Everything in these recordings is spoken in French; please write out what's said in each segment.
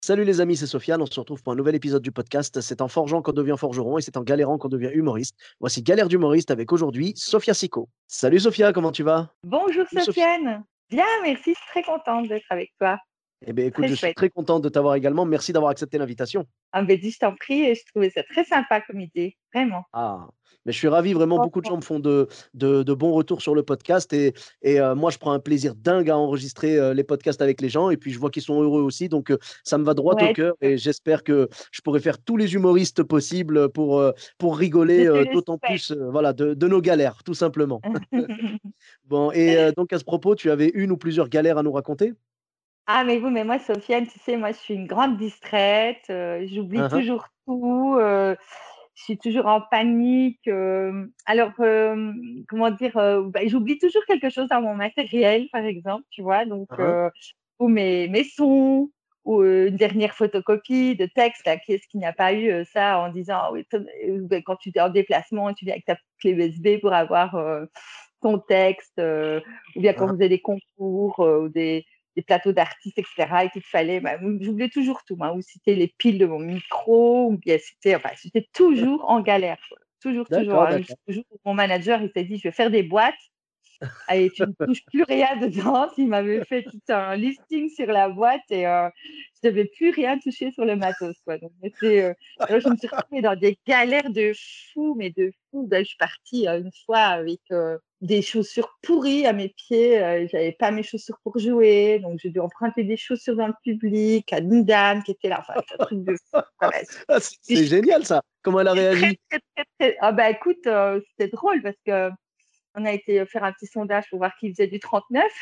Salut les amis, c'est Sofiane. On se retrouve pour un nouvel épisode du podcast. C'est en forgeant qu'on devient forgeron et c'est en galérant qu'on devient humoriste. Voici Galère d'humoriste avec aujourd'hui Sophia Sicco. Salut Sophia, comment tu vas? Bonjour Salut Sophia. Sofiane. Bien, merci, je suis très contente d'être avec toi. Eh bien, écoute, Très je suis chouette. très content de t'avoir également. Merci d'avoir accepté l'invitation. Ah ben dis, je t'en prie, et je trouvais ça très sympa comme idée, vraiment. Ah, mais je suis ravi, vraiment, beaucoup de Franchement. gens me font de bons retours sur le podcast et moi, je prends un plaisir dingue à enregistrer les podcasts avec les gens et puis je vois qu'ils sont heureux aussi, donc ça me va droit au Ouais, cœur et j'espère que je pourrai faire tous les humoristes possibles pour je rigoler te le d'autant souhaite. plus voilà, de nos galères, tout simplement. Bon, et donc à ce propos, tu avais une ou plusieurs galères à nous raconter? Ah mais oui, mais moi Sofiane, tu sais, moi je suis une grande distraite, j'oublie Hein, hein. toujours tout, je suis toujours en panique. Alors, comment dire, bah, j'oublie toujours quelque chose dans mon matériel, par exemple, tu vois, donc Hein, hein. ou mes sons, ou une dernière photocopie de texte, là, qui est-ce qui n'a pas eu ça en disant, ah oui, ben, quand tu es en déplacement, tu viens avec ta clé USB pour avoir ton texte, ou bien Hein, quand hein. vous avez des concours ou des plateaux d'artistes, etc., et qu'il fallait, bah, j'oubliais toujours tout, hein, ou c'était les piles de mon micro, ou bien c'était, enfin, j'étais toujours en galère, quoi. Toujours, toujours, D'accord, hein, d'accord. jusqu'au jour où mon manager, il s'est dit, je vais faire des boîtes, et tu ne touches plus rien dedans. Il m'avait fait tout un listing sur la boîte et je devais plus rien toucher sur le matos, quoi. Donc, alors, je me suis retrouvée dans des galères de fou, mais de fou. Ben, je suis partie une fois avec des chaussures pourries à mes pieds. J'avais pas mes chaussures pour jouer, donc j'ai dû emprunter des chaussures dans le public à une dame qui était là. Enfin, c'est un truc de fou. Voilà. Ah, Je c'est suis génial ça. Comment elle a très, réagi? très, très, très. Ah, bah écoute, c'était drôle parce que on a été faire un petit sondage pour voir qui faisait du 39.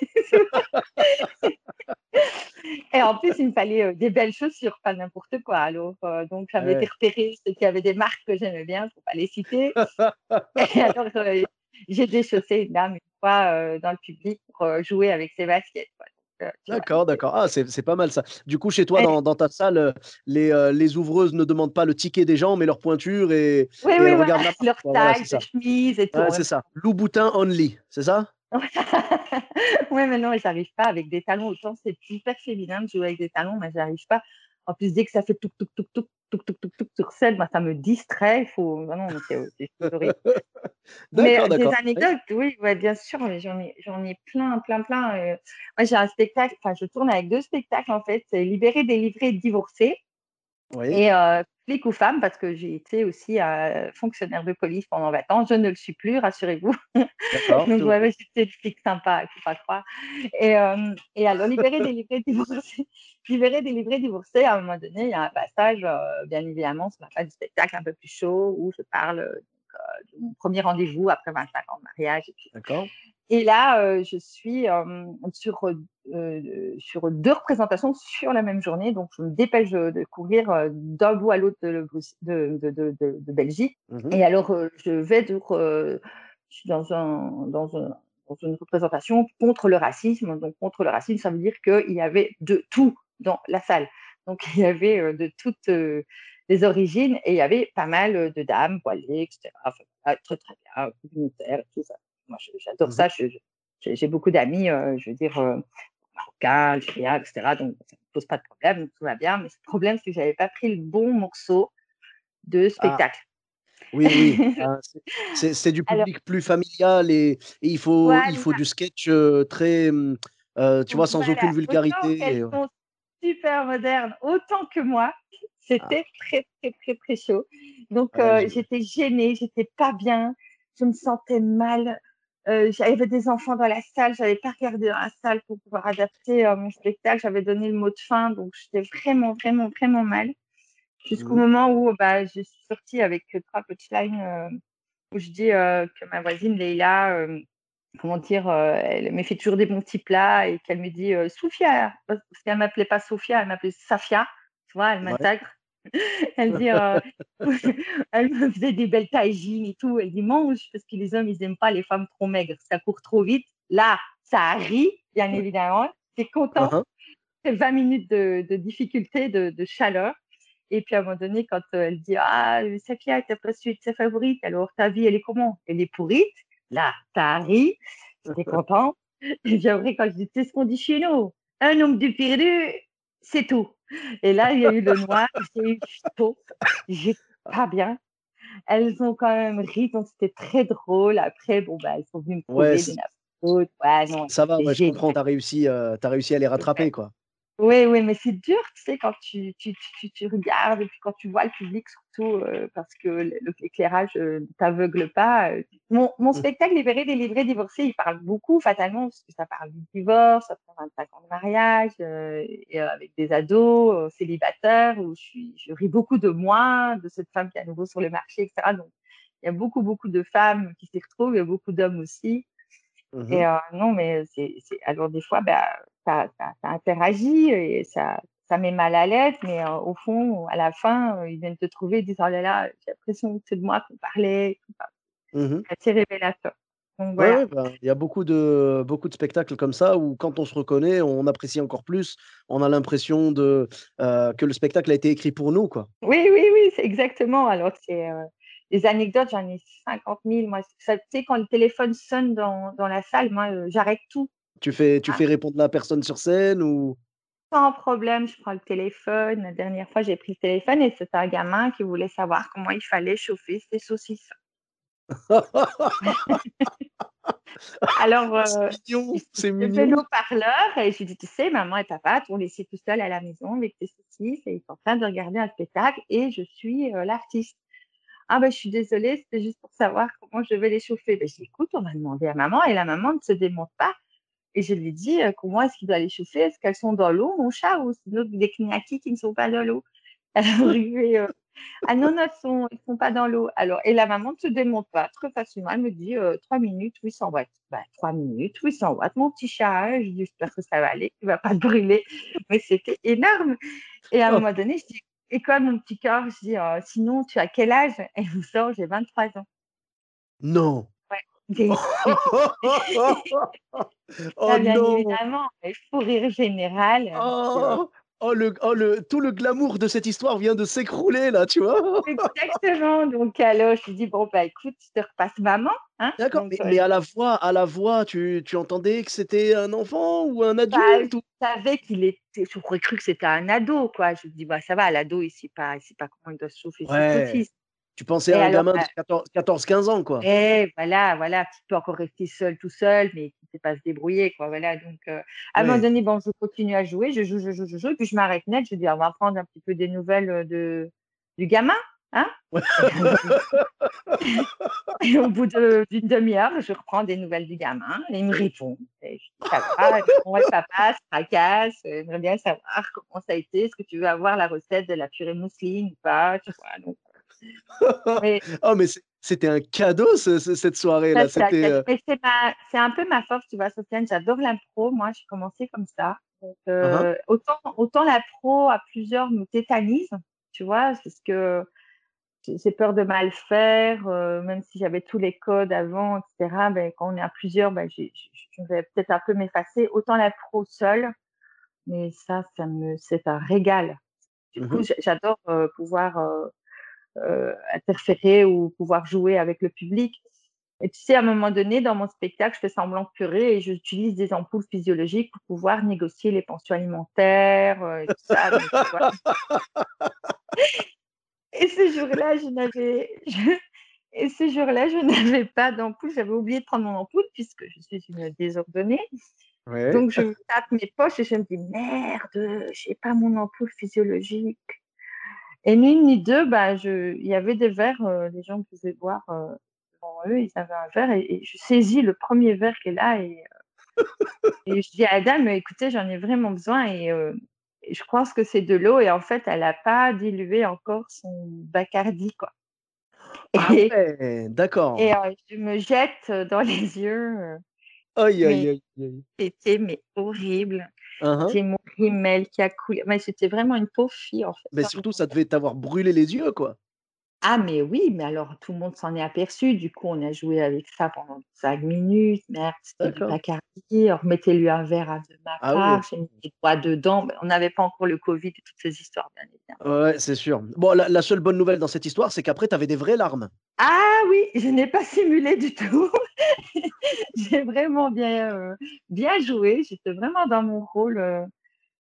Et en plus, il me fallait des belles chaussures, pas n'importe quoi. Alors, donc, j'avais été Ouais. repérée, c'est qu'il y avait des marques que j'aimais bien, faut pas les citer. Et alors, j'ai déchaussé une dame une fois dans le public pour jouer avec ses baskets, quoi. Donc, tu vois, D'accord, d'accord. Ah, c'est pas mal ça. Du coup, chez toi, et- dans ta salle, les ouvreuses ne demandent pas le ticket des gens, mais leur pointure oui, et oui, elles voilà, regardent la marque, leur quoi. Voilà, c'est taille de ça. chemise et tout Ouais, en c'est même ça. Louboutin only, c'est ça? Ouais, mais non, j'arrive pas avec des talons. Autant c'est hyper féminin de jouer avec des talons, mais j'arrive pas. En plus, dès que ça fait touc, touc, touc, touc, touc, touc, touc, touc sur scène, moi, ça me distrait. Il faut... Non, non, c'est horrible. Mais D'accord, des d'accord. Ouais. anecdotes, oui, ouais, bien sûr, mais j'en ai plein, plein, plein. Moi, j'ai un spectacle, enfin, je tourne avec deux spectacles, en fait. C'est Libérer, délivrer, divorcer. Oui, Et flic ou femme, parce que j'ai été aussi fonctionnaire de police pendant 20 ans. Je ne le suis plus, rassurez-vous. d'accord, Donc, tout va ouais, bien. ouais, j'étais une flic sympa, il ne faut pas croire. Et alors, libérer, délivrer, divorcer. Libérer, délivrer, divorcer, à un moment donné, il y a un passage, bien évidemment, sur la fin du spectacle un peu plus chaud, où je parle de mon premier rendez-vous après 25 ans de mariage. D'accord. Et là, je suis sur deux représentations sur la même journée. Donc, je me dépêche de courir d'un bout à l'autre de Belgique. Mhm. Et alors, je suis dans une représentation contre le racisme. Donc, contre le racisme, ça veut dire qu'il y avait de tout dans la salle. Donc, il y avait de toutes les origines et il y avait pas mal de dames voilées, etc. Enfin, voilà, très, très bien, communautaires et tout ça. Moi, j'adore Mhm. ça. J'ai beaucoup d'amis, je veux dire, marocains, algériens, etc. Donc, ça ne me pose pas de problème, donc tout va bien. Mais le problème, c'est que je n'avais pas pris le bon morceau de Ah, spectacle. oui, oui. Ah, c'est du Alors, public plus familial et il faut voilà, du sketch très, tu vois, sans aucune voilà. Autant vulgarité. elles sont super modernes, autant que moi, Ah, c'était très, très, très, très chaud. Donc, ouais, j'imagine. j'étais gênée, j'étais pas bien, je me sentais mal. J'avais des enfants dans la salle, j'avais pas regardé dans la salle pour pouvoir adapter mon spectacle. J'avais donné le mot de fin, donc j'étais vraiment, vraiment, vraiment mal. Jusqu'au Mhm. moment où bah, je suis sortie avec trois punchlines où je dis que ma voisine Leïla, comment dire, elle me fait toujours des bons petits plats et qu'elle me dit Soufia, parce qu'elle m'appelait pas Sophia, elle m'appelait Safia, tu vois, elle Ouais. m'intègre. Elle dit, elle me faisait des belles tagines et tout. Elle dit mange parce que les hommes ils aiment pas les femmes trop maigres, ça court trop vite. Là, ça rit, bien évidemment. T'es content. Uhum. C'est 20 minutes de difficulté, de chaleur. Et puis à un moment donné, quand elle dit ah Safia, t'as pas su être sa favorite, alors ta vie elle est comment? Elle est pourrite. Là, ça rit. J'étais contente. Et puis après, quand je dis, c'est ce qu'on dit chez nous, un nombre de perdu, c'est tout. Et là, il y a eu le noir, j'ai eu chaud, j'étais pas bien. Elles ont quand même ri, donc c'était très drôle. Après, bon, bah, elles sont venues me Ouais, trouver des nappes. Ouais, non, ça va, c'était ouais, je comprends, génial. tu réussi à les rattraper, quoi. Oui, oui, mais c'est dur, tu sais, quand tu regardes et puis quand tu vois le public surtout, parce que l'éclairage, ne t'aveugle pas. Mon Mmh. spectacle Libéré, délivré, divorcé, il parle beaucoup fatalement parce que ça parle du divorce après 25 ans de mariage, et avec des ados, célibataires où je ris beaucoup de moi, de cette femme qui est à nouveau sur le marché et cetera. Donc il y a beaucoup, beaucoup de femmes qui s'y retrouvent, il y a beaucoup d'hommes aussi. Et Mmh. non, mais c'est alors des fois, bah, ça interagit et ça met mal à l'aise, mais au fond, à la fin, ils viennent te trouver, ils disent: «Oh là là, j'ai l'impression que c'est de moi qu'on parlait», et tout ça. Mmh. C'est assez révélateur. Donc Ouais, voilà. ouais, ben, il y a beaucoup de spectacles comme ça où quand on se reconnaît, on apprécie encore plus. On a l'impression que le spectacle a été écrit pour nous, quoi. Oui, oui, oui, c'est exactement. Alors que des anecdotes, j'en ai 50 000. Moi, ça, tu sais, quand le téléphone sonne dans la salle, moi, j'arrête tout, Tu fais hein. répondre la personne sur scène ou? Sans problème, je prends le téléphone. La dernière fois, j'ai pris le téléphone et c'était un gamin qui voulait savoir comment il fallait chauffer ses saucisses. Alors, C'est il mignon, s'est c'est levé mignon. l'haut-parleur et je lui ai dit: «Tu sais, maman et papa t'ont laissé tout seul à la maison avec tes saucisses et ils sont en train de regarder un spectacle et je suis, l'artiste». «Ah ben, je suis désolée, c'était juste pour savoir comment je devais les chauffer». Ben, je dis: «Écoute, on va demander à maman» et la maman ne se démonte pas et je lui dis: «Comment est-ce qu'il doit les chauffer? Est-ce qu'elles sont dans l'eau, mon chat, ou c'est d'autres des knackis qui ne sont pas dans l'eau?» Alors je lui «Ah non, non, elles sont pas dans l'eau». Alors et la maman ne se démonte pas très facilement. Elle me dit: 3 minutes, 800 watts». Bah, 3 minutes, 800 watts, mon petit chat, hein. Je dis: «J'espère que ça va aller, tu vas pas te brûler». Mais c'était énorme et à un moment donné, je dis: «Et quoi mon petit cœur?» Je dis: «Sinon tu as quel âge?» Elle vous sort: «J'ai 23 ans». Non! Ouais, j'ai Oh là, bien non! évidemment, fou rire général, Oh! Oh le tout le glamour de cette histoire vient de s'écrouler là, tu vois? exactement, donc alors je lui dis: «Bon, bah, écoute, je te repasse maman, hein?» D'accord, Donc mais à la voix, tu entendais que c'était un enfant ou un bah, adulte je ou? savais qu'il était j'aurais cru que c'était un ado, quoi. Je me dis: «Bah, ça va, l'ado, il sait pas comment il doit se chauffer ses Ouais, saucisses» tu pensais et à un alors, gamin de bah 14-15 ans, quoi? voilà, voilà, qui peut encore rester seul, tout seul, mais qui sait pas se débrouiller, quoi, voilà, donc à un moment Ouais. donné, bon, je continue à jouer, je joue, je joue, je joue et puis je m'arrête net, je dis: «On va prendre un petit peu des nouvelles, du gamin, hein?» Ouais. Et au bout d'une demi-heure, je reprends des nouvelles du gamin et il me répond et je dis: «Ça va?» Il me répond: «Ouais, papa, se tracasse, j'aimerais bien savoir comment ça a été. Est-ce que tu veux avoir la recette de la purée mousseline ou pas?» Tu vois? Donc mais Oh, mais c'était un cadeau cette ça, soirée-là, c'est un c'était, cadeau. Mais c'est un peu ma force, tu vois, Sofiane, j'adore l'impro. Moi, j'ai commencé comme ça. Donc hein, hein. autant l'impro à plusieurs me tétanise, tu vois? Parce que j'ai peur de mal faire, même si j'avais tous les codes avant et cetera, ben, quand on est à plusieurs, ben, je vais peut-être un peu m'effacer. Autant la pro seule, mais c'est un régal. Du Mmh coup, mh. j'adore, pouvoir, interférer ou pouvoir jouer avec le public et tu sais, à un moment donné, dans mon spectacle, je fais semblant de pleurer et j'utilise des ampoules physiologiques pour pouvoir négocier les pensions alimentaires, et tout ça, donc tu vois? Et ce jour-là, je n'avais je Et ce jour-là, je n'avais pas d'ampoule, j'avais oublié de prendre mon ampoule puisque je suis une désordonnée. Ouais. Donc je tape mes poches et je me dis: «Merde, j'ai pas mon ampoule physiologique» et ni une ni deux, bah, il y avait des verres, les gens pouvaient boire, devant eux, ils avaient un verre et je saisis le premier verre qui est là et je dis à la dame: «Écoutez, j'en ai vraiment besoin et je pense que c'est de l'eau» et en fait, elle a pas dilué encore son Bacardi, quoi. Ah et ouais, d'accord. je me jette dans les yeux, Aïe, mais aïe, aïe, aïe. c'était horrible. Hein, hein. J'ai mon rímel qui a coulé. Mais j'étais vraiment une pauvre fille, en fait, Mais dans le surtout, ça devait t'avoir brûlé les yeux, quoi. ah mais oui, mais alors tout le monde s'en est aperçu. Du coup, on a joué avec ça pendant 5 minutes. «Merde, c'était du D'accord. Bacardi, remettez-lui un verre à de ma Ah part». oui. J'ai mis mes doigts dedans. Mais on n'avait pas encore le covid et toutes ces histoires, bien évidemment. Ouais, c'est sûr. Bon, la seule bonne nouvelle dans cette histoire, c'est qu'après, tu avais des vraies larmes. Ah oui, je n'ai pas simulé du tout. J'ai vraiment bien joué. J'étais vraiment dans mon rôle,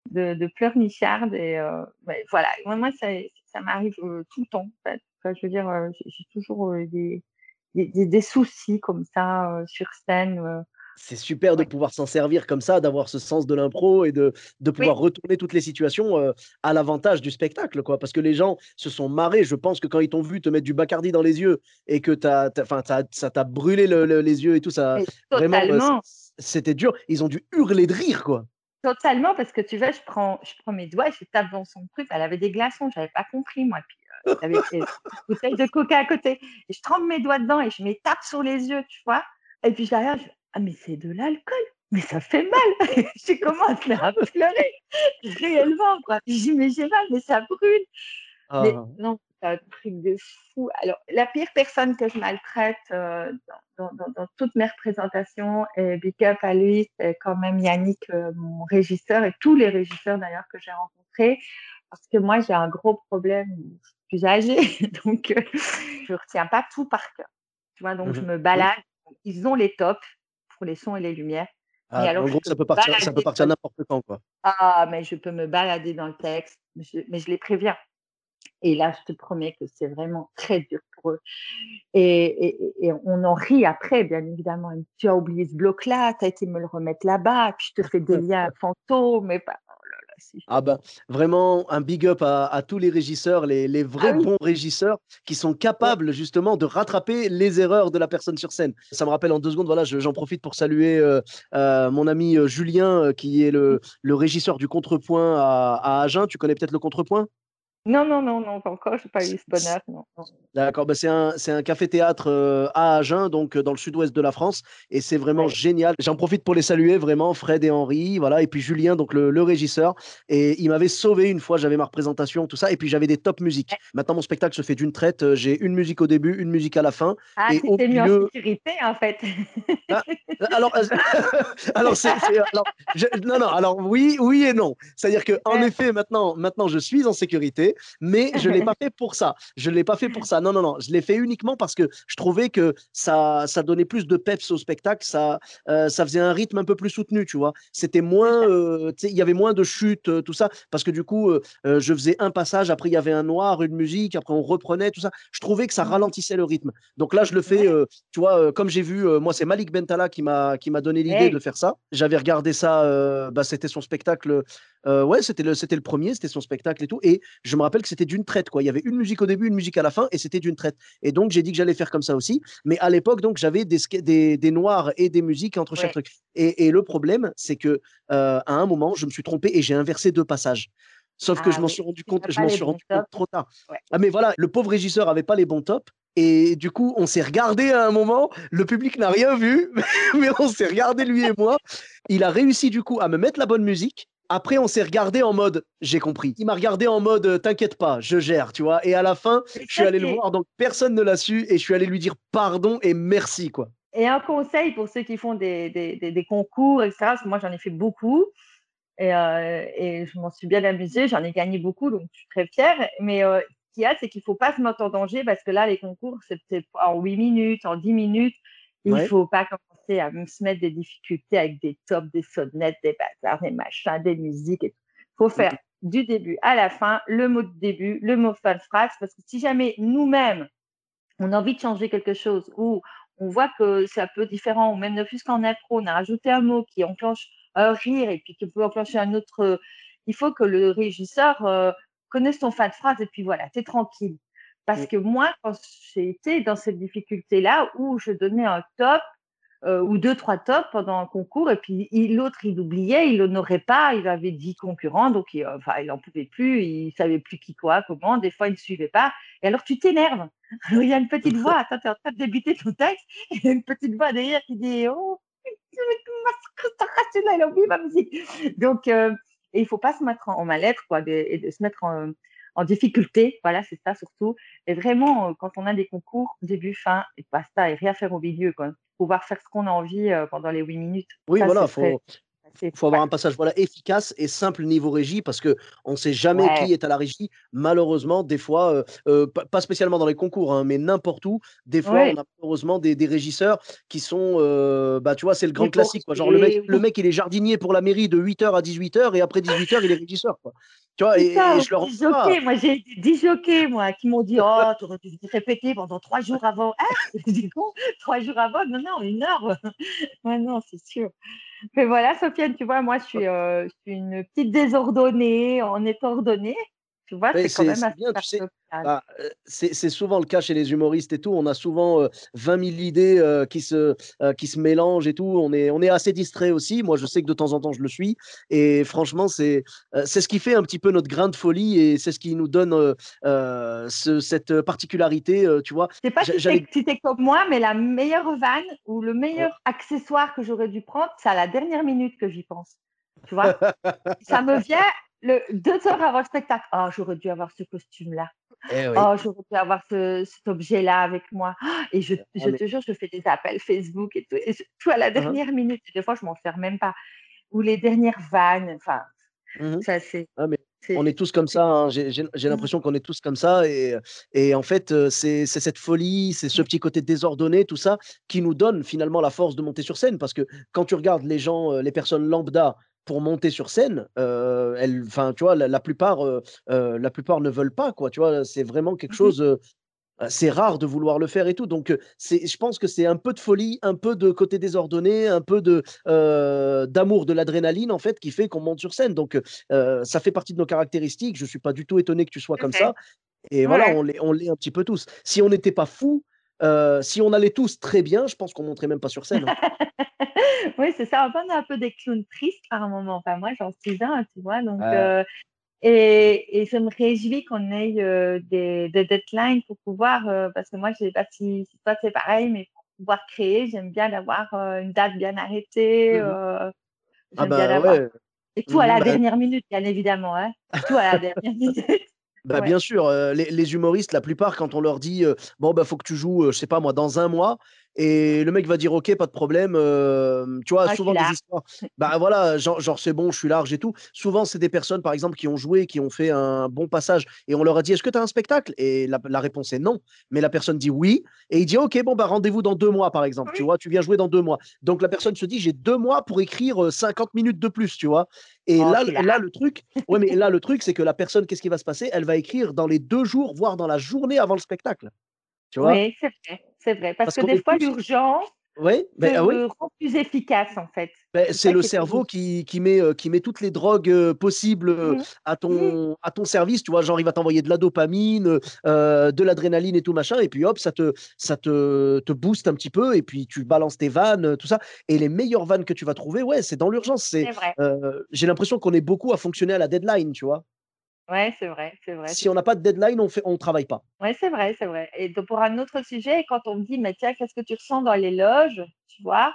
de pleurnicharde et ouais, voilà. Moi, ça m'arrive tout le temps, en fait. Enfin, je veux dire, j'ai toujours des soucis comme ça sur scène. C'est super de Ouais. pouvoir s'en servir comme ça, d'avoir ce sens de l'impro et de pouvoir Oui, retourner toutes les situations, à l'avantage du spectacle, quoi. Parce que les gens se sont marrés. Je pense que quand ils t'ont vu te mettre du Bacardi dans les yeux et que enfin, ça t'a brûlé les yeux et tout, ça mais vraiment, totalement. c'était dur. Ils ont dû hurler de rire, quoi. Totalement, parce que tu vois, je prends mes doigts et je tape dans son truc. Elle avait des glaçons, j'avais pas compris, moi. Puis j'avais une bouteille de coca à côté. Et je trempe mes doigts dedans et je me tape sur les yeux, tu vois. Et puis je regarde, ah, mais c'est de l'alcool. Mais ça fait mal. Je commence à pleurer, réellement, quoi. Je dis, mais j'ai mal, mais ça brûle. Mais Ah, non, c'est un truc de fou. Alors, la pire personne que je maltraite dans toutes mes représentations, et big up à lui, c'est quand même Yannick, mon régisseur, et tous les régisseurs d'ailleurs que j'ai rencontrés, parce que moi, j'ai un gros problème, je suis plus âgée, donc je retiens pas tout par cœur. Tu vois, donc je mmh me mh. balade. Ils ont les tops pour les sons et les lumières, mais Ah, alors en je gros, peux me ça peut balader partir n'importe quand, quoi. mais je peux me balader dans le texte, mais je les préviens. Et là, je te promets que c'est vraiment très dur pour eux. Et on en rit après, bien évidemment. Tu as oublié ce bloc-là, tu as été me le remettre là-bas, puis je te fais des liens fantômes. Et pas, oh là là, si. Ah bah, vraiment un big up à tous les régisseurs, les Ah vrais oui, bons régisseurs qui sont ouais, capables justement de rattraper les erreurs de la personne sur scène. Ça me rappelle en 2 secondes, voilà, j'en profite pour saluer, mon ami, Julien, qui est le régisseur du Contrepoint à Agen. Tu connais peut-être le Contrepoint? non, non, non, non, pas encore, j'ai pas eu ce bonheur, non, non. D'accord, bah, c'est un café-théâtre, à Agen, donc dans le sud-ouest de la France et c'est vraiment Ouais. génial. J'en profite pour les saluer vraiment, Fred et Henri, voilà et puis Julien, donc le régisseur et il m'avait sauvé une fois, j'avais ma représentation, tout ça et puis j'avais des top musiques. Ouais. Maintenant mon spectacle se fait d'une traite, j'ai une musique au début, une musique à la fin Ah, et tu au t'es mis en milieu sécurité, en fait. ah, alors, alors alors non, non, alors oui et non. C'est-à-dire qu'en Ouais. effet, maintenant, je suis en sécurité, mais je l'ai pas fait pour ça. Je l'ai pas fait pour ça. Non, non, non. Je l'ai fait uniquement parce que je trouvais que ça donnait plus de peps au spectacle. Ça faisait un rythme un peu plus soutenu, tu vois. C'était C'est moins, ça. tu sais, il y avait moins de chutes, tout ça, parce que du coup, je faisais un passage, après il y avait un noir, une musique, après on reprenait, tout ça. Je trouvais que ça Mhm. ralentissait le rythme. Donc là, je le fais, Ouais. tu vois, comme j'ai vu, moi, c'est Malik Bentala qui m'a donné l'idée de Hey. faire ça. J'avais regardé ça, bah, c'était son spectacle. Ouais, c'était le premier, c'était son spectacle et tout. Et je me rappelle que c'était d'une traite, quoi. Il y avait une musique au début, une musique à la fin, et c'était d'une traite. Et donc, j'ai dit que j'allais faire comme ça aussi. Mais à l'époque, donc, j'avais des noirs et des musiques entre chaque Ouais. truc. Et le problème, c'est que à un moment, je me suis trompé et j'ai inversé deux passages. Sauf que Ah oui, si tu n'as je pas m'en les suis bons rendu compte tops. trop tard. Ouais. Ah mais voilà, le pauvre régisseur avait pas les bons tops et du coup, on s'est regardé à un moment, le public n'a rien vu, mais on s'est regardé lui et moi. Il a réussi du coup à me mettre la bonne musique. Après, on s'est regardé en mode, j'ai compris. Il m'a regardé en mode, t'inquiète pas, je gère, tu vois. Et à la fin, Et je suis ça, allé le c'est voir, donc personne ne l'a su et je suis allé lui dire pardon et merci, quoi. Et un conseil pour ceux qui font des concours, etc. Parce que moi, j'en ai fait beaucoup et je m'en suis bien amusée. J'en ai gagné beaucoup, donc je suis très fière. Mais ce qu'il y a, c'est qu'il ne faut pas se mettre en danger parce que là, les concours, c'est peut-être en 8 minutes, en 10 minutes. Il ne Ouais. faut pas commencer à se mettre des difficultés avec des tops, des sonnettes, des bazars, des machins, des musiques. Il faut faire du début à la fin, le mot de début, le mot fin de phrase. Parce que si jamais nous-mêmes, on a envie de changer quelque chose ou on voit que c'est un peu différent, ou même ne plus qu'en impro, on a rajouté un mot qui enclenche un rire et puis qui peut enclencher un autre. Il faut que le régisseur connaisse ton fin de phrase et puis voilà, tu es tranquille. Parce Mm. que moi, quand j'ai été dans cette difficulté-là où je donnais un top, ou deux, trois tops pendant un concours, et puis l'autre, il oubliait, il l'honorait pas, il avait 10 concurrents, donc enfin, il n'en pouvait plus, il savait plus qui, quoi, comment, des fois, il ne suivait pas, et alors tu t'énerves. Alors il y a une petite voix, attends, tu es en train de débuter ton texte, et il y a une petite voix derrière qui dit oh, celui-là, il a oublié ma musique. Donc, et il ne faut pas se mettre en mal-être, quoi, et de se mettre en difficulté, voilà, c'est ça surtout. Et vraiment, quand on a des concours, début, fin, et basta, et rien faire au milieu, quoi. Pouvoir faire ce qu'on a envie pendant les 8 minutes. Oui, Ça, ce voilà, serait. faut avoir Ouais, un passage voilà, efficace et simple niveau régie parce que on ne sait jamais ouais, qui est à la régie. Malheureusement, des fois, pas spécialement dans les concours, hein, mais n'importe où, des fois, on ouais, a malheureusement des régisseurs qui sont, bah, tu vois, c'est le grand classique. Quoi. Genre, débordé, le oui. mec, il est jardinier pour la mairie de 8h à 18h et après 18h, il est régisseur. Quoi. Tu vois, C'est et ça, je leur en des veux pas. jockeys. Moi, j'ai 10 jockeys, moi, qui m'ont dit, oh, tu aurais dû répéter pendant 3 jours avant. Ah, je dis, bon, 3 jours avant? Non, non, 1 heure. Ouais, non, c'est sûr. Mais voilà, Sofiane, tu vois, moi, je suis une petite désordonnée en étant ordonnée. Tu vois, Mais c'est quand même c'est assez bien, tu sais, paradoxal. bah, c'est souvent le cas chez les humoristes et tout. On a souvent, 20 000 idées, qui se mélangent et tout. On est assez distrait aussi. Moi, je sais que de temps en temps, je le suis et franchement, c'est ce qui fait un petit peu notre grain de folie et c'est ce qui nous donne, cette particularité, tu vois? Je sais pas J'allais si t'es comme moi, mais la meilleure vanne ou le meilleur accessoire que j'aurais dû prendre, c'est à la dernière minute que j'y pense. Tu vois? Ça me vient 2 heures avant le spectacle. Oh, j'aurais dû avoir ce costume-là. eh oui. Oh, j'aurais pu avoir cet objet-là avec moi. Ah, et Ah je mais te jure, je fais des appels Facebook et tout, tout à la hein, hein. dernière minute. Des fois, je m'en sers même pas. Ou les dernières vannes. Enfin, Mmh. ça, c'est, Ah mais on est c'est, tous comme c'est- ça, hein. J'ai Mm, l'impression qu'on est tous comme ça et en fait, c'est cette folie, c'est ce mm, petit côté désordonné, tout ça, qui nous donne finalement la force de monter sur scène. Parce que quand tu regardes les gens, les personnes lambda pour monter sur scène, elles enfin, tu vois, la plupart ne veulent pas, quoi, tu vois? C'est vraiment quelque mhm. chose, c'est rare de vouloir le faire et tout. Donc, je pense que c'est un peu de folie, un peu de côté désordonné, un peu d'amour de l'adrénaline, en fait, qui fait qu'on monte sur scène. Donc, ça fait partie de nos caractéristiques. Je ne suis pas du tout étonné que tu sois Tout à comme fait. ça. Et voilà, Ouais. on l'est un petit peu tous. Si on n'était pas fous, si on allait tous très bien, je pense qu'on ne monterait même pas sur scène. Hein. Oui, c'est ça. On est un peu des clowns tristes par un moment. Enfin, moi, j'en suis un, tu vois. Donc, Euh, et je me réjouis qu'on ait des deadlines pour pouvoir, parce que moi, je sais pas si toi c'est pareil, mais pour pouvoir créer, j'aime bien d'avoir une date bien arrêtée. mhm. Ah J'aime bien bah d'avoir. ouais. Et tout à Mhm, la bah, dernière minute, bien évidemment. Hein. Tout à la dernière minute. bah, Ouais. bien sûr, les humoristes, la plupart, quand on leur dit bon, bah, faut que tu joues, je sais pas moi, dans un mois, et le mec va dire ok, pas de problème. Tu vois, Moi, je suis souvent des là. histoires, bah voilà, genre c'est bon, je suis large et tout. Souvent, c'est des personnes, par exemple, qui ont joué, qui ont fait un bon passage, et on leur a dit est-ce que tu as un spectacle? Et la réponse est non, mais la personne dit oui, et il dit ok, bon, bah rendez-vous dans 2 mois, par exemple, tu Oui, vois, tu viens jouer dans 2 mois. Donc la personne se dit j'ai 2 mois pour écrire 50 minutes de plus, tu vois. Et oh, je suis là. là, le truc, ouais, mais là, le truc, c'est que la personne, qu'est-ce qui va se passer? Elle va écrire dans les 2 jours, voire dans la journée avant le spectacle. Tu vois? Oui, c'est vrai. C'est vrai. Parce Parce que qu'on des est fois, tous. l'urgence Oui, ben ah oui, te rend plus efficace, en fait. ben, C'est c'est ça le qui est cerveau terrible. qui met toutes les drogues possibles Mhm. Mhm. à ton service. Tu vois, genre, il va t'envoyer de la dopamine, de l'adrénaline et tout machin. Et puis hop, te booste un petit peu. Et puis tu balances tes vannes, tout ça. Et les meilleures vannes que tu vas trouver, ouais, c'est dans l'urgence. C'est vrai. J'ai l'impression qu'on est beaucoup à fonctionner à la deadline, tu vois. Ouais, c'est vrai, c'est vrai. Si on n'a pas de deadline, on travaille pas. Ouais, c'est vrai, c'est vrai. Et donc, pour un autre sujet, quand on me dit, mais tiens, qu'est-ce que tu ressens dans les loges, tu vois,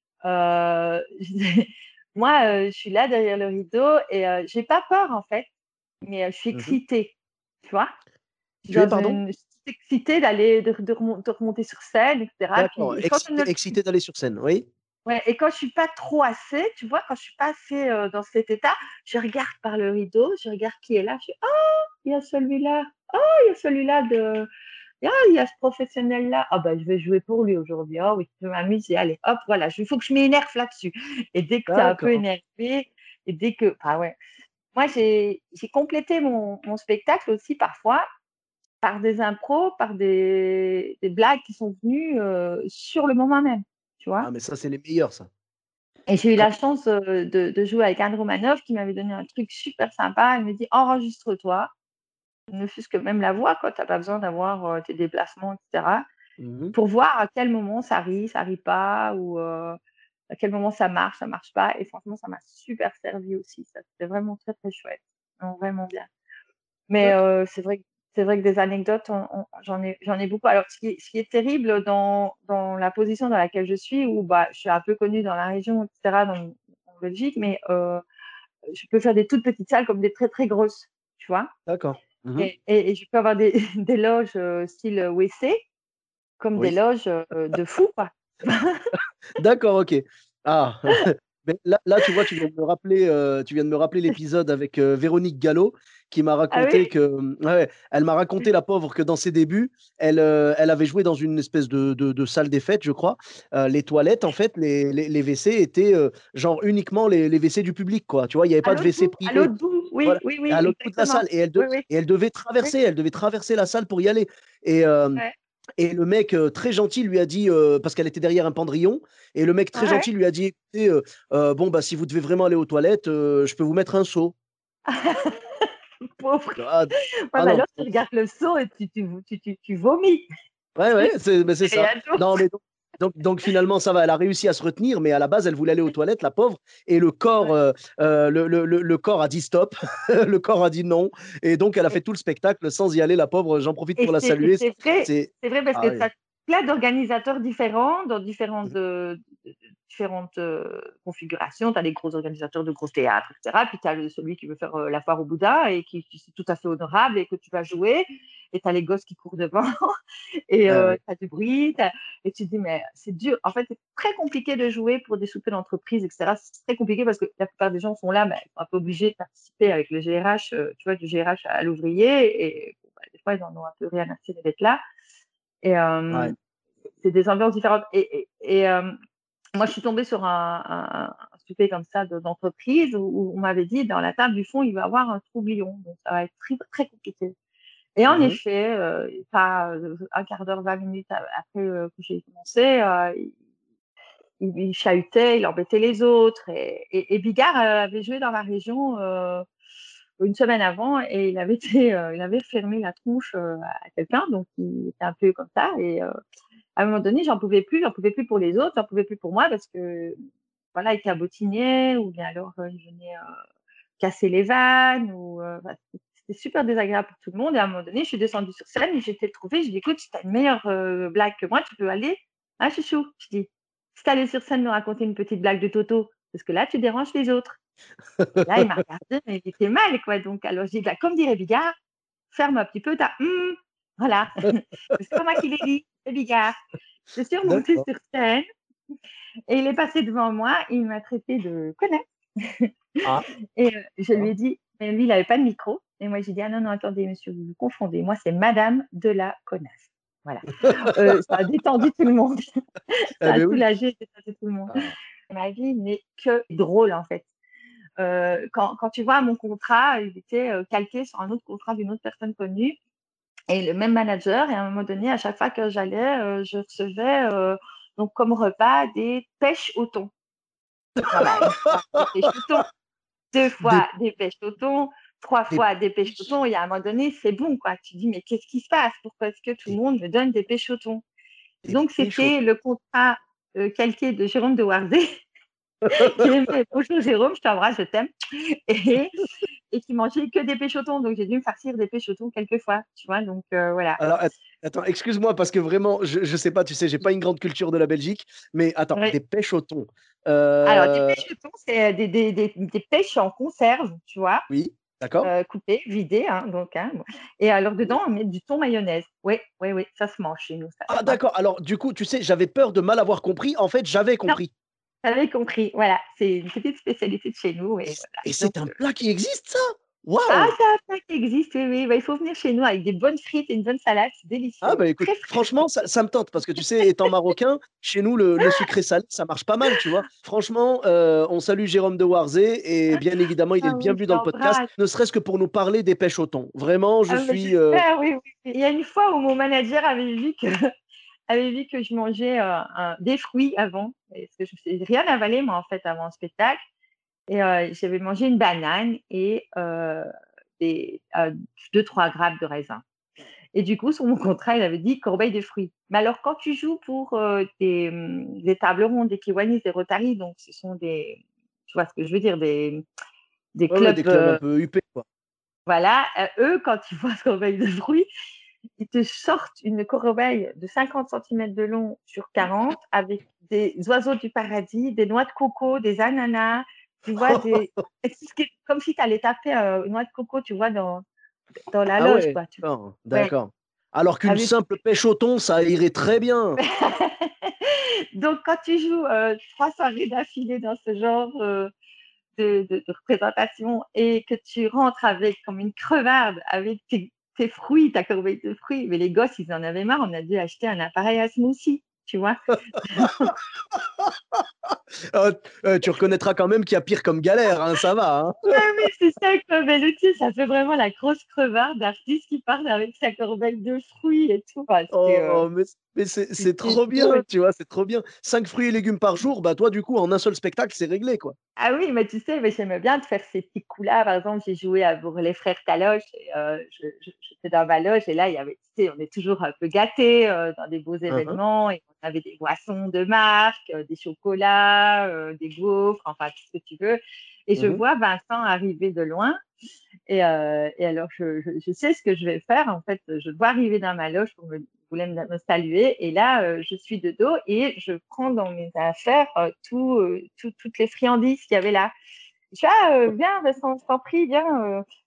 moi, je suis là derrière le rideau et j'ai pas peur, en fait, mais je suis Mhm. excitée, tu vois. Je suis Tu es, dans pardon? une, je suis excitée d'aller, de remonter sur scène, etc. D'accord. Puis, quand je ne Excité d'aller sur scène, oui? Ouais, et quand je suis pas trop assez, tu vois, quand je suis pas assez dans cet état, je regarde par le rideau, je regarde qui est là, je fais oh, il y a celui-là, oh, il y a celui-là de, ah, il y a ce professionnel-là, ah ben je vais jouer pour lui aujourd'hui, oh oui, je m'amuse, allez, hop, voilà, il faut que je m'énerve là-dessus. Et dès que tu es un peu D'accord. énervé, et dès que, ah ouais, moi j'ai complété mon spectacle aussi parfois par des impros, par des blagues qui sont venues sur le moment même, tu vois. Ah, mais ça, c'est les meilleurs, ça. Et j'ai eu Quand la chance de jouer avec Anne Romanoff qui m'avait donné un truc super sympa. Elle me dit enregistre-toi, ne fût-ce que même la voix, quoi. Tu n'as pas besoin d'avoir tes déplacements, etc. mmh Pour voir à quel moment ça rit pas, ou à quel moment ça marche pas. Et franchement, ça m'a super servi aussi. Ça, c'était vraiment très, très chouette. Non, vraiment bien. Mais D'accord. c'est vrai que des anecdotes, j'en ai beaucoup. Alors, ce qui est terrible dans la position dans laquelle je suis, où bah, je suis un peu connue dans la région, etc., en Belgique, mais je peux faire des toutes petites salles comme des très, très grosses, tu vois. D'accord. Mmh Et je peux avoir des, des loges style WC, comme des Oui. loges de fous, quoi. D'accord, OK. Ah! Mais là, tu vois, tu viens de me rappeler l'épisode avec Véronique Gallo qui m'a Ah oui? raconté que, ouais, elle m'a raconté, la pauvre, que dans ses débuts, elle avait joué dans une espèce de salle des fêtes, je crois. Les toilettes, en fait, les WC étaient genre uniquement les WC du public, quoi. Tu vois, il n'y avait pas de WC À privé. l'autre bout, Voilà, oui, oui, oui, à l'autre bout de la exactement. salle. Oui, oui, Et oui, elle devait traverser la salle pour y aller. Et, euh, ouais, et le mec très gentil lui a dit, parce qu'elle était derrière un pendrillon, et le mec très ouais. gentil lui a dit, écoutez, bon, bah, si vous devez vraiment aller aux toilettes, je peux vous mettre un seau. Pauvre. Ah, Ouais, ah mais non. alors tu regardes le seau et tu vomis. Ouais, ouais, c'est C'est ça. rien Non, d'autre. mais donc finalement, ça va. Elle a réussi à se retenir, mais à la base, elle voulait aller aux toilettes, la pauvre. Et le corps, Ouais. le corps a dit stop. Le corps a dit non. Et donc, elle a fait tout le spectacle sans y aller, la pauvre. J'en profite pour la Et saluer. C'est. c'est vrai parce Ah que tu oui. as plein d'organisateurs différents dans différentes configurations. Tu as les gros organisateurs de gros théâtres, etc. Puis tu as celui qui veut faire la foire au Bouddha et qui c'est tout à fait honorable et que tu vas jouer. Et tu as les gosses qui courent devant et Ouais, ouais. tu as du bruit. Et tu te dis, mais c'est dur. En fait, c'est très compliqué de jouer pour des soupers d'entreprise, etc. C'est très compliqué parce que la plupart des gens sont là, mais ils sont un peu obligés de participer avec le GRH, tu vois, du GRH à l'ouvrier. Et bon, bah, des fois, ils en ont un peu rien à cirer d'être là. Et Ouais. c'est des ambiances différentes. Moi, je suis tombée sur un souper comme ça d'entreprise où on m'avait dit, dans la table du fond, il va y avoir un troublion. Donc, ça va être très, très compliqué. Et en Mhm. effet, pas un quart d'heure, 20 minutes après que j'ai commencé, il chahutait, il embêtait les autres. Et Bigard avait joué dans la région une semaine avant et il avait fermé la tronche à quelqu'un, donc il était un peu comme ça. Et à un moment donné, j'en pouvais plus pour les autres, j'en pouvais plus pour moi parce que voilà, il cabotinait ou bien alors il venait casser les vannes ou bah, c'était super désagréable pour tout le monde. Et à un moment donné, je suis descendue sur scène et j'ai été le trouver. Je dis, écoute, si tu as une meilleure blague que moi, tu peux aller. Hein, chouchou? Je dis, si tu allais sur scène me raconter une petite blague de Toto, parce que là, tu déranges les autres. Et là, il m'a regardé, mais il était mal, quoi. Donc, alors, je dis, bah, comme dirait Bigard, ferme un petit peu ta voilà. C'est pas moi qui l'ai dit, c'est Bigard. Je suis remontée D'accord. sur scène et il est passé devant moi, il m'a traité de connasse. Ah, Et je lui ah. ai dit, mais lui, il n'avait pas de micro. Et moi, j'ai dit, ah non, non, attendez, monsieur, vous vous confondez. Moi, c'est Madame de la connasse. Voilà. Ça a détendu tout le monde. Eh Ça a ben oui. soulagé, détendu tout le monde. Ah. Ma vie n'est que drôle, en fait. Quand tu vois mon contrat, il était calqué sur un autre contrat d'une autre personne connue et le même manager. Et à un moment donné, à chaque fois que j'allais, je recevais donc comme repas des pêches au thon. Voilà, une fois des pêches au thon, deux Des, fois des pêches au thon, trois des fois des pêches au pêches. thon. Et à un moment donné, c'est bon, quoi. Tu dis, mais qu'est-ce qui se passe? Pourquoi est-ce que tout le Des, monde me donne des pêches au thon? des Donc, pêches au c'était le contrat calqué de Jérôme de Warzé. J'ai fait bonjour Jérôme, je t'embrasse, je t'aime. Et, et qui mangeait que des péchotons. Donc, j'ai dû me farcir des péchotons quelques fois, tu vois. Donc, voilà. Alors, attends, excuse-moi, parce que vraiment, je sais pas, tu sais, j'ai pas une grande culture de la Belgique, mais attends, Ouais. des pêches au thon. Alors, des Euh, péchotons, c'est des pêches en conserve, tu vois, oui, d'accord. coupées, vidées. Hein, donc, hein, bon. Et alors, dedans, on met du thon mayonnaise. Oui, oui, oui, ça se mange chez nous, ça. Ah, Ouais. d'accord. Alors, du coup, tu sais, j'avais peur de mal avoir compris. En fait, j'avais Non, compris. tu avais compris. Voilà, c'est une petite spécialité de chez nous. Et, Et voilà. et Donc, c'est un plat qui existe, ça? ah, Waouh! c'est un plat qui existe, oui, oui. Bah, il faut venir chez nous avec des bonnes frites et une bonne salade. C'est Ah, délicieux. bah écoute, Très frais. franchement, ça me tente, parce que tu sais, étant marocain, chez nous, le sucré salé, ça marche pas mal, tu vois. Franchement, on salue Jérôme de Warzé, et bien évidemment, il est Ah le oui, bienvenu je dans le podcast, t'embrasse. ne serait-ce que pour nous parler des pêches au thon. Vraiment, je Ah, mais suis. j'espère, oui, oui. Il y a une fois où mon manager avait vu que je mangeais des fruits avant, parce que je n'ai rien avalé, moi, en fait, avant le spectacle. Et j'avais mangé une banane et des, 2-3 grammes de raisin. Et du coup, sur mon contrat, il avait dit corbeille de fruits. Mais alors, quand tu joues pour des tables rondes, des Kiwanis, des Rotary, donc ce sont des, tu vois ce que je veux dire, des Ouais, ouais, des clubs, clubs un peu huppés, quoi. voilà, eux, quand ils voient corbeille de fruits, ils te sortent une corbeille de 50 centimètres de long sur 40 avec des oiseaux du paradis, des noix de coco, des ananas, tu vois, comme si tu allais taper une noix de coco, tu vois, dans la Ah loge, ouais, quoi. d'accord, Ouais, d'accord. Alors qu'une avec simple pêche au thon, ça irait très bien. Donc, quand tu joues 3 soirées d'affilée dans ce genre de représentation et que tu rentres avec comme une crevarde avec tes fruits, ta corbeille de fruits, mais les gosses, ils en avaient marre. On a dû acheter un appareil à smoothie, tu vois. Euh, tu reconnaîtras quand même qu'il y a pire comme galère, hein, ça va. Hein. Ouais, oui, c'est ça, quoi. Mais le tu ça fait vraiment la grosse crevarde d'artiste qui part avec sa corbeille de fruits et tout. Enfin, Oh, mais c'est c'était trop bien, drôle. tu vois, c'est trop bien. 5 fruits et légumes par jour, bah toi, du coup, en un seul spectacle, c'est réglé, quoi. Ah oui, mais tu sais, mais j'aimais bien de faire ces petits coups-là. Par exemple, j'ai joué pour les frères Taloche. Et, j'étais dans ma loge et là, il y avait, tu sais, on est toujours un peu gâtés dans des beaux Uhum, événements. Et on avait des boissons de marque, des chocolats, des gaufres, enfin tout ce que tu veux. Et je uhum. vois Vincent arriver de loin. Et alors, je sais ce que je vais faire. En fait, je dois arriver dans ma loge pour voulait me saluer. Et là, je suis de dos et je prends dans mes affaires toutes les friandises qu'il y avait là. Je dis, ah, viens, Vincent, je t'en prie, viens.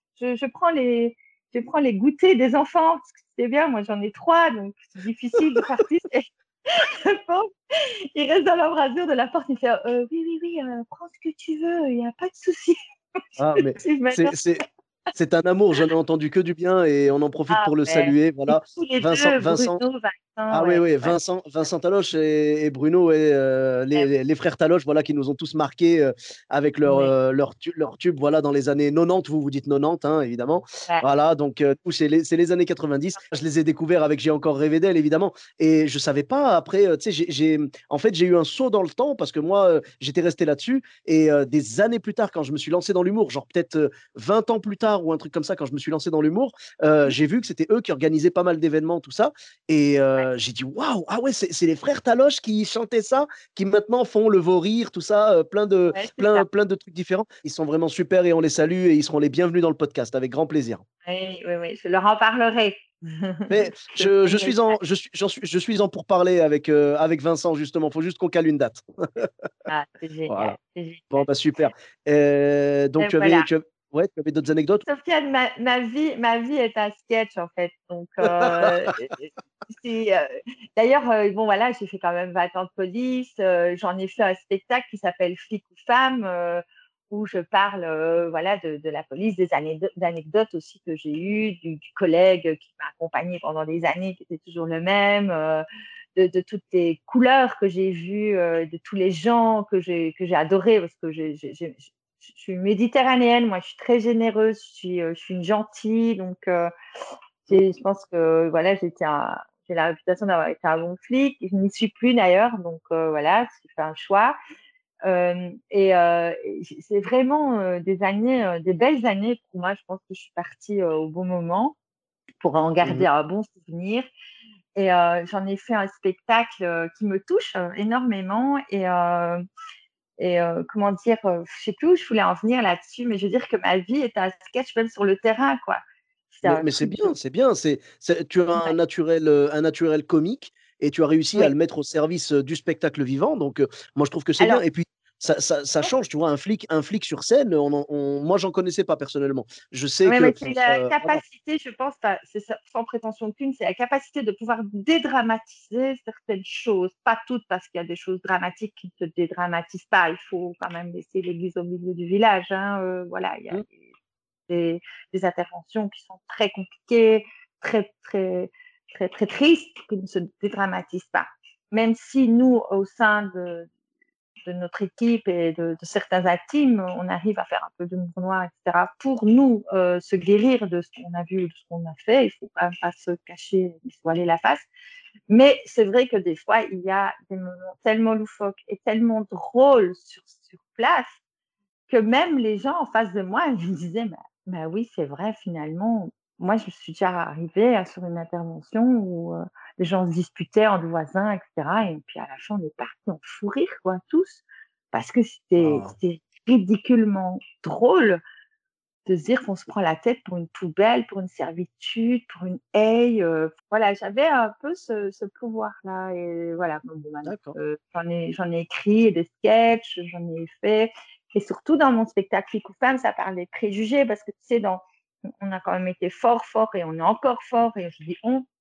Je prends les goûters des enfants parce que c'est bien. Moi, j'en ai 3, donc c'est difficile de partir. Et bon, il reste dans l'embrasure de la porte. Il fait, oui, oui, oui, prends ce que tu veux, il n'y a pas de souci. Ah, mais Je dis, c'est maintenant, c'est c'est un amour, j'en ai entendu que du bien et on en profite ah pour le ouais. saluer. Et Voilà, tous les Vincent, deux, Vincent. Bruno, Vincent, Ah oui, ouais, oui, ouais. Vincent Taloche et Bruno, et, les frères Taloche, voilà, qui nous ont tous marqués avec Oui, leur tube, voilà, dans les années 90, vous dites 90, hein, évidemment. ouais. Voilà, donc nous, c'est les années 90. Je les ai découverts avec J'ai encore rêvé d'elle, évidemment. Et je savais pas, après, tu sais, en fait, j'ai eu un saut dans le temps parce que moi, j'étais resté là-dessus. Et des années plus tard, quand je me suis lancé dans l'humour, genre peut-être 20 ans plus tard ou un truc comme ça, quand je me suis lancé dans l'humour, j'ai vu que c'était eux qui organisaient pas mal d'événements, tout ça. Et j'ai dit waouh, ah ouais, c'est les frères Taloche qui chantaient ça, qui maintenant font le Vaurire, tout ça, Ouais, c'est ça. plein de trucs différents. Ils sont vraiment super et on les salue et ils seront les bienvenus dans le podcast avec grand plaisir. Oui, oui, oui, je leur en parlerai. Mais Je ferai le message. je suis en pourparler avec Vincent justement. Faut juste qu'on cale une date. Ah, c'est génial, Voilà. c'est Bon génial. bah super. Donc Et voilà. ouais, tu avais d'autres anecdotes? Sofiane, ma vie est un sketch en fait. Donc, c'est, d'ailleurs, bon voilà, j'ai fait quand même 20 ans de police. J'en ai fait un spectacle qui s'appelle Flic ou femme, où je parle voilà, de la police, d'anecdotes aussi que j'ai eues, du collègue qui m'a accompagnée pendant des années, qui était toujours le même, de toutes les couleurs que j'ai vues, de tous les gens que j'ai adorés, parce que je suis méditerranéenne, moi, je suis très généreuse, je suis une gentille, donc je pense que voilà, j'ai la réputation d'avoir été un bon flic. Je n'y suis plus d'ailleurs, donc voilà, j'ai fait un choix. C'est vraiment des années, des belles années pour moi. Je pense que je suis partie au bon moment pour en garder Mhm, un bon souvenir. Et j'en ai fait un spectacle qui me touche énormément. Et comment dire, je sais plus où je voulais en venir là-dessus, mais je veux dire que ma vie est un sketch même sur le terrain, quoi. C'est un mais c'est truc de bien, c'est bien. Tu as ouais. un naturel comique et tu as réussi à Oui. le mettre au service du spectacle vivant. Donc, moi, je trouve que c'est bien. Alors, Et puis, ça change, tu vois, un flic sur scène, moi, j'en connaissais pas personnellement. Je sais ouais, que, mais c'est la voilà. capacité, je pense, enfin, sans prétention aucune, c'est la capacité de pouvoir dédramatiser certaines choses, pas toutes, parce qu'il y a des choses dramatiques qui ne se dédramatisent pas. Il faut quand même laisser l'église au milieu du village, hein. Voilà, il y a Hmm, des interventions qui sont très compliquées, très, très, très, très tristes, qui ne se dédramatisent pas. Même si nous, au sein de notre équipe et de certains intimes, on arrive à faire un peu de d'humour noir, etc. Pour nous se guérir de ce qu'on a vu ou de ce qu'on a fait, il ne faut quand même pas se cacher, se voiler la face. Mais c'est vrai que des fois, il y a des moments tellement loufoques et tellement drôles sur place que même les gens en face de moi, ils me disaient, bah oui, c'est vrai, finalement. Moi, je suis déjà arrivée sur une intervention où les gens se disputaient entre voisins, etc. Et puis à la fin, on est partis en fou rire, quoi, tous, parce que ah, c'était ridiculement drôle de se dire qu'on se prend la tête pour une poubelle, pour une servitude, pour une haie. Voilà, j'avais un peu ce pouvoir-là. Et voilà, bon, maintenant, d'accord. j'en ai écrit des sketchs, j'en ai fait. Et surtout dans mon spectacle Flic ou Femme, ça parle des préjugés parce que tu sais, on a quand même été fort, fort et on est encore fort. Et je dis on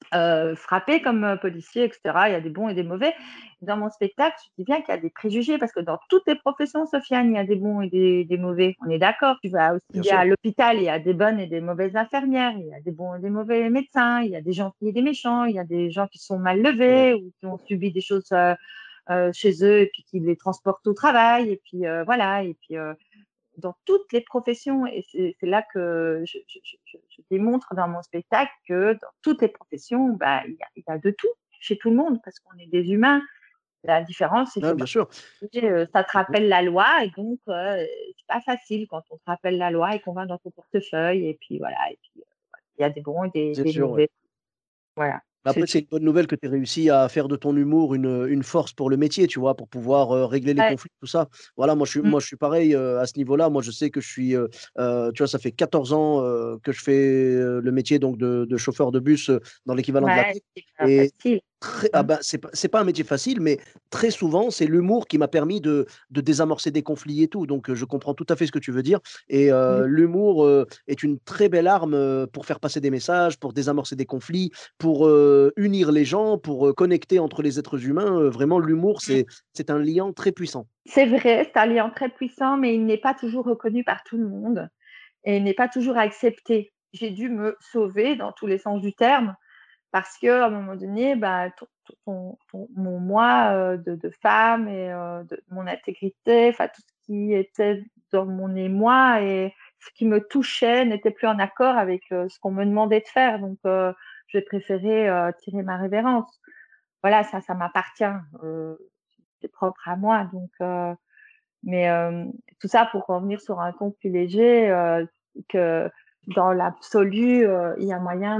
frappés comme policiers, etc. Il y a des bons et des mauvais. Dans mon spectacle, je dis bien qu'il y a des préjugés parce que dans toutes les professions, Sofiane, il y a des bons et des mauvais. On est d'accord. Tu vas aussi Bien bien à sûr. l'hôpital, il y a des bonnes et des mauvaises infirmières, il y a des bons et des mauvais médecins, il y a des gentils et des méchants, il y a des gens qui sont mal Ouais. levés ou qui ont subi des choses chez eux et puis qui les transportent au travail. Et puis voilà. Et puis dans toutes les professions, et c'est là que je démontre dans mon spectacle que dans toutes les professions, bah, il y a de tout chez tout le monde parce qu'on est des humains. La différence, c'est que Ouais, bah, bien sûr. ça te Mhm. rappelle la loi et donc c'est pas facile quand on te rappelle la loi et qu'on va dans ton portefeuille et puis voilà. Et puis il y a des bons et C'est des sûr, ouais. mauvais. Voilà, c'est Après, c'est tout. une bonne nouvelle que tu aies réussi à faire de ton humour une force pour le métier, tu vois? Pour pouvoir, régler les Ouais. conflits, tout ça. Voilà, Mmh. moi, je suis pareil, à ce niveau-là. Moi, je sais que je suis, tu vois, ça fait 14 ans, que je fais, le métier donc de chauffeur de bus, dans l'équivalent de la Ouais, tech c'est pas et facile. ah Mmh. bah, c'est pas un métier facile, mais très souvent, c'est l'humour qui m'a permis de désamorcer des conflits et tout. Donc, je comprends tout à fait ce que tu veux dire et Oui. l'humour, est une très belle arme, pour faire passer des messages, pour désamorcer des conflits, pour, unir les gens, pour, connecter entre les êtres humains. Vraiment, l'humour, c'est un liant très puissant. C'est vrai, c'est un lien très puissant, mais il n'est pas toujours reconnu par tout le monde et il n'est pas toujours accepté. J'ai dû me sauver dans tous les sens du terme parce qu'à un moment donné, bah, mon moi, de femme et de mon intégrité, enfin tout ce qui était dans mon émoi et ce qui me touchait n'était plus en accord avec, ce qu'on me demandait de faire. Donc j'ai préféré, tirer ma révérence. Voilà, ça m'appartient, c'est propre à moi donc mais tout ça pour revenir sur un ton plus léger, que dans l'absolu, il y a moyen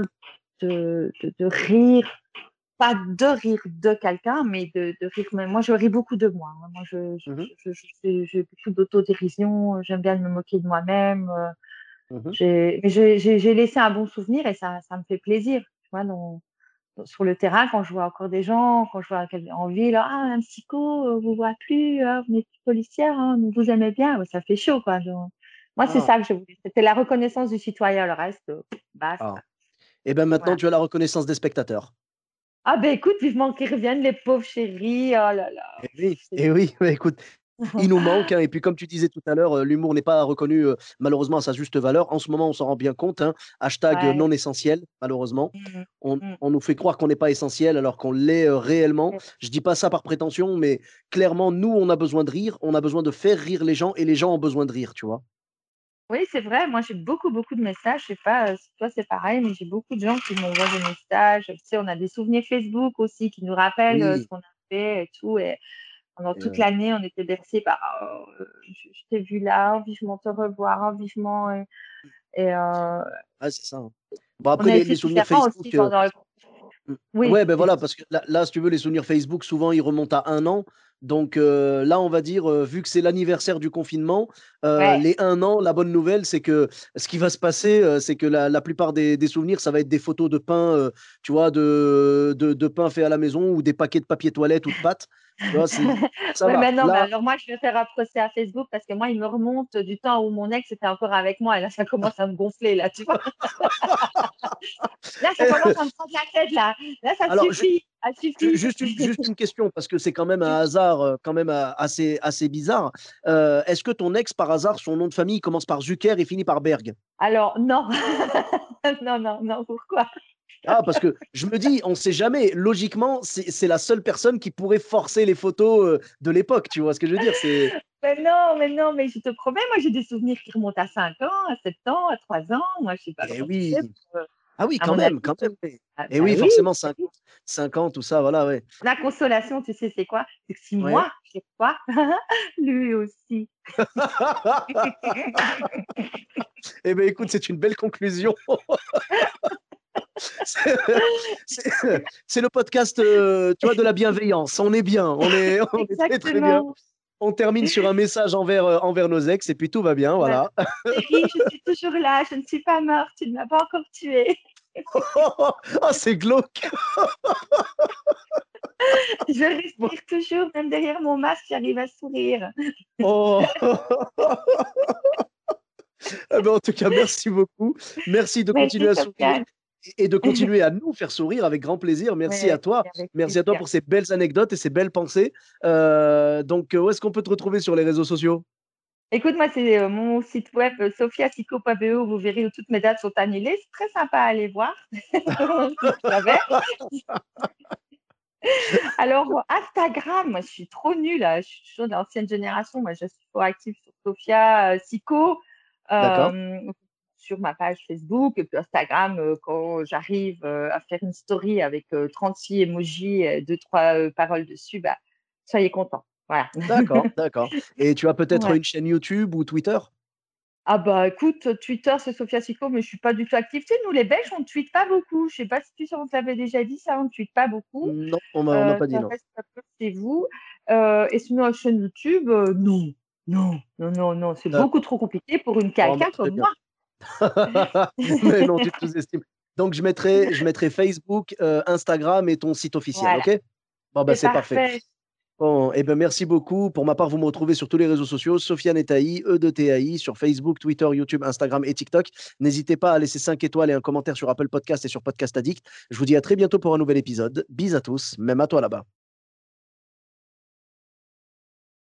de rire, pas de rire de quelqu'un, mais de rire mais moi je ris beaucoup de moi, hein. Moi Mmh mh. j'ai beaucoup d'autodérision, j'aime bien me moquer de moi-même, Mmh. j'ai laissé un bon souvenir et ça me fait plaisir, tu vois? Sur le terrain, quand je vois encore des gens, quand je vois en ville, ah, un psycho, vous voit plus, ah, vous n'êtes plus policière, hein, donc vous aimez bien, ouais, ça fait chaud, quoi. Moi, c'est Ah, ça que je voulais. C'était la reconnaissance du citoyen, le reste, ah basta. et ben, maintenant, Voilà. tu as la reconnaissance des spectateurs. Ah, ben écoute, vivement qu'ils reviennent, les pauvres chéris, oh là là. C'est- Eh oui, bah, écoute, il nous manque, hein, et puis comme tu disais tout à l'heure, l'humour n'est pas reconnu, malheureusement à sa juste valeur. En ce moment, on s'en rend bien compte, hein. Hashtag, Ouais. non essentiel, malheureusement. Mmh. On Mmh. on nous fait croire qu'on n'est pas essentiel alors qu'on l'est, réellement. Je dis pas ça par prétention, mais clairement, nous, on a besoin de rire, on a besoin de faire rire les gens et les gens ont besoin de rire, tu vois? Oui, c'est vrai. Moi, j'ai beaucoup, beaucoup de messages. Je sais pas, si toi c'est pareil, mais j'ai beaucoup de gens qui m'envoient des messages. Tu sais, on a des souvenirs Facebook aussi qui nous rappellent, ce Oui qu'on a fait et tout et pendant et toute l'année, on était bercés par: «Oh, je t'ai vu là, oh, vivement te revoir, oh, vivement» et ouais, c'est ça, hein. Bon on après a les été souvenirs différents aussi Facebook, pendant le mmh. oui, Ouais, ben dis-moi? voilà, parce que là, si tu veux, les souvenirs Facebook, souvent, ils remontent à 1 an. Donc là, on va dire, vu que c'est l'anniversaire du confinement, Ouais. les 1 an, la bonne nouvelle, c'est que ce qui va se passer, c'est que la plupart des souvenirs, ça va être des photos de pain, tu vois, de pain fait à la maison ou des paquets de papier toilette ou de pâtes. Tu vois? C'est ça Ouais, va. mais non, mais Là alors moi, je vais faire un procès à Facebook parce que moi, il me remonte du temps où mon ex était encore avec moi et là, ça commence à me gonfler, là, tu vois? Là, ça commence à me prendre la tête, là. Là, alors ça suffit. juste une question parce que c'est quand même un hasard, quand même, assez bizarre. Est-ce que ton ex, par hasard, son nom de famille commence par Zucker et finit par Berg? Alors non. Non, non, non, pourquoi? Ah, parce que je me dis, on ne sait jamais. Logiquement, c'est la seule personne qui pourrait forcer les photos, de l'époque, tu vois ce que je veux dire? C'est Mais non, mais je te promets, moi, j'ai des souvenirs qui remontent à 5 ans, à 7 ans, à 3 ans. Moi, je sais pas eh comment tu fais oui! pour, Ah oui, à mon avis, quand même, tout oui. ah Eh bah oui, oui, forcément bah 5 oui. ans 5 ans, tout ça, voilà, ouais. La consolation, tu sais, c'est quoi? C'est que si Ouais. moi, je l'ai pas, lui aussi. Eh beh, écoute, c'est une belle conclusion. C'est c'est le podcast, tu vois, de la bienveillance. On est bien, on est très, très bien. Exactement. On termine sur un message envers nos ex et puis tout va bien, Voilà. voilà. Chérie, je suis toujours là, je ne suis pas morte, tu ne m'as pas encore tuée. Oh, c'est glauque! Je respire toujours, même derrière mon masque, j'arrive à sourire. Oh! Eh ben, en tout cas, merci beaucoup. Merci de continuer Merci, à sourire Sofiane. et de continuer à nous faire sourire avec grand plaisir. Merci à Ouais, toi. avec Merci à toi plaisir. pour ces belles anecdotes et ces belles pensées. Donc, où est-ce qu'on peut te retrouver sur les réseaux sociaux? Écoute, moi, c'est, mon site web, sophiasico.be, où vous verrez où toutes mes dates sont annulées. C'est très sympa à aller voir, si tu savais. Alors, Instagram, moi, je suis trop nulle, je suis toujours de l'ancienne génération. Moi, je suis trop active sur Sophia, Sico, D'accord. sur ma page Facebook et puis Instagram, quand j'arrive, à faire une story avec, 36 emojis, 2-3, paroles dessus, bah, soyez contents. Voilà. D'accord, d'accord. Et tu as peut-être Ouais. une chaîne YouTube ou Twitter? Ah bah, écoute, Twitter, c'est Sophia Sico, mais je suis pas du tout active. Tu sais, nous, les Belges, on ne tweete pas beaucoup. Je sais pas si on t'avait déjà dit ça, on ne tweete pas beaucoup. Non, on m'a pas dit Ça non. reste un peu chez vous. Et sinon, la chaîne YouTube, non. Non, non, non, non, c'est beaucoup D'accord. trop compliqué pour une Bon, bah, caca très comme bien. moi. Mais non, tu te sous-estimes. Donc je mettrai Facebook, Instagram et ton site officiel, Voilà, OK? Bon, bah, c'est c'est parfait. parfait. Bon, et ben, merci beaucoup. Pour ma part, vous me retrouvez sur tous les réseaux sociaux, Sofiane Etaï, E de TAI, sur Facebook, Twitter, YouTube, Instagram et TikTok. N'hésitez pas à laisser 5 étoiles et un commentaire sur Apple Podcast et sur Podcast Addict. Je vous dis à très bientôt pour un nouvel épisode. Bis à tous, même à toi là-bas.